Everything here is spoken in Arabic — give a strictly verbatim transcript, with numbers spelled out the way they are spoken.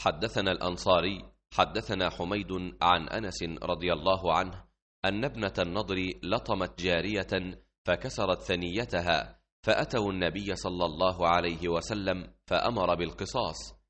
حدثنا الأنصاري حدثنا حميد عن أنس رضي الله عنه أن ابنة النضر لطمت جارية فكسرت ثنيتها، فأتوا النبي صلى الله عليه وسلم فأمر بالقصاص،